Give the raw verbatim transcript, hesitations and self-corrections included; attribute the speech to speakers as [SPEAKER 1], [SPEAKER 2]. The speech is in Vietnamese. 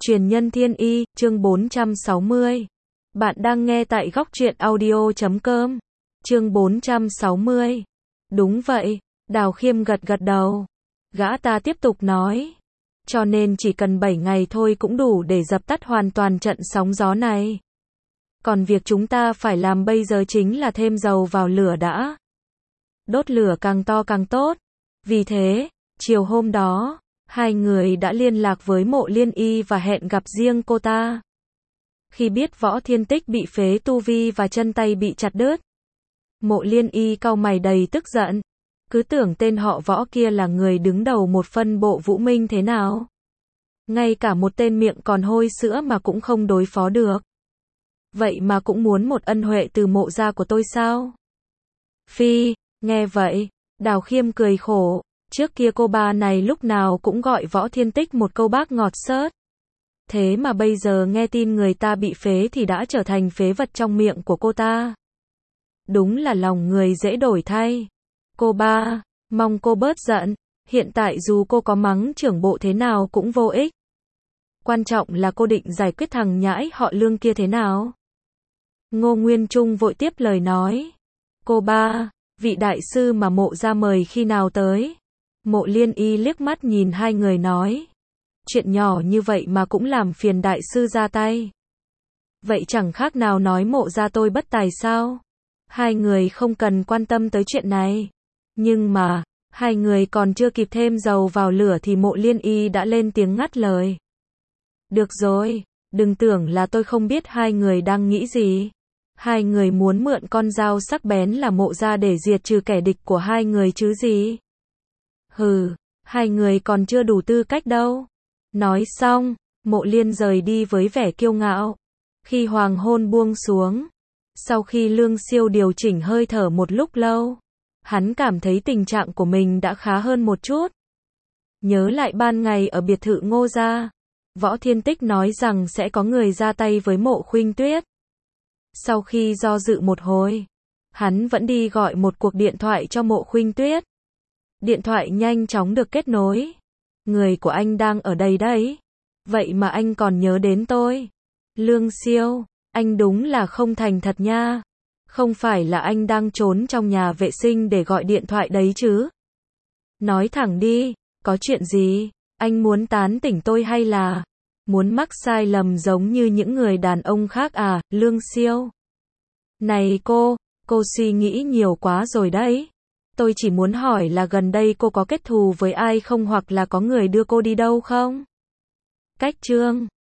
[SPEAKER 1] Truyền nhân thiên y, chương bốn trăm sáu mươi. Bạn đang nghe tại góc truyện audio chấm com. Chương bốn trăm sáu mươi. Đúng vậy, Đào Khiêm gật gật đầu. Gã ta tiếp tục nói. Cho nên chỉ cần bảy ngày thôi cũng đủ để dập tắt hoàn toàn trận sóng gió này. Còn việc chúng ta phải làm bây giờ chính là thêm dầu vào lửa đã. Đốt lửa càng to càng tốt. Vì thế, chiều hôm đó, hai người đã liên lạc với Mộ Liên Y và hẹn gặp riêng cô ta. Khi biết Võ Thiên Tích bị phế tu vi và chân tay bị chặt đứt, Mộ Liên Y cau mày đầy tức giận. Cứ tưởng tên họ Võ kia là người đứng đầu một phân bộ Vũ Minh thế nào. Ngay cả một tên miệng còn hôi sữa mà cũng không đối phó được. Vậy mà cũng muốn một ân huệ từ mộ gia của tôi sao? Phi, nghe vậy, Đào Khiêm cười khổ. Trước kia cô bà này lúc nào cũng gọi Võ Thiên Tích một câu bác ngọt xớt. Thế mà bây giờ nghe tin người ta bị phế thì đã trở thành phế vật trong miệng của cô ta. Đúng là lòng người dễ đổi thay. Cô ba, mong cô bớt giận. Hiện tại dù cô có mắng trưởng bộ thế nào cũng vô ích. Quan trọng là cô định giải quyết thằng nhãi họ Lương kia thế nào? Ngô Nguyên Trung vội tiếp lời nói. Cô ba, vị đại sư mà mộ ra mời khi nào tới? Mộ Liên Y liếc mắt nhìn hai người nói. Chuyện nhỏ như vậy mà cũng làm phiền đại sư ra tay. Vậy chẳng khác nào nói mộ ra tôi bất tài sao? Hai người không cần quan tâm tới chuyện này. Nhưng mà, hai người còn chưa kịp thêm dầu vào lửa thì Mộ Liên Y đã lên tiếng ngắt lời. Được rồi, đừng tưởng là tôi không biết hai người đang nghĩ gì. Hai người muốn mượn con dao sắc bén là mộ ra để diệt trừ kẻ địch của hai người chứ gì. Hừ, hai người còn chưa đủ tư cách đâu. Nói xong, Mộ Liên rời đi với vẻ kiêu ngạo. Khi hoàng hôn buông xuống, sau khi Lương Siêu điều chỉnh hơi thở một lúc lâu, hắn cảm thấy tình trạng của mình đã khá hơn một chút. Nhớ lại ban ngày ở biệt thự Ngô gia, Võ Thiên Tích nói rằng sẽ có người ra tay với Mộ Khuynh Tuyết. Sau khi do dự một hồi, hắn vẫn đi gọi một cuộc điện thoại cho Mộ Khuynh Tuyết. Điện thoại nhanh chóng được kết nối. Người của anh đang ở đây đấy. Vậy mà anh còn nhớ đến tôi. Lương Siêu, anh đúng là không thành thật nha. Không phải là anh đang trốn trong nhà vệ sinh để gọi điện thoại đấy chứ? Nói thẳng đi, có chuyện gì? Anh muốn tán tỉnh tôi hay là muốn mắc sai lầm giống như những người đàn ông khác à, Lương Siêu? Này cô, cô suy nghĩ nhiều quá rồi đấy. Tôi chỉ muốn hỏi là gần đây cô có kết thù với ai không hoặc là có người đưa cô đi đâu không? Cách chương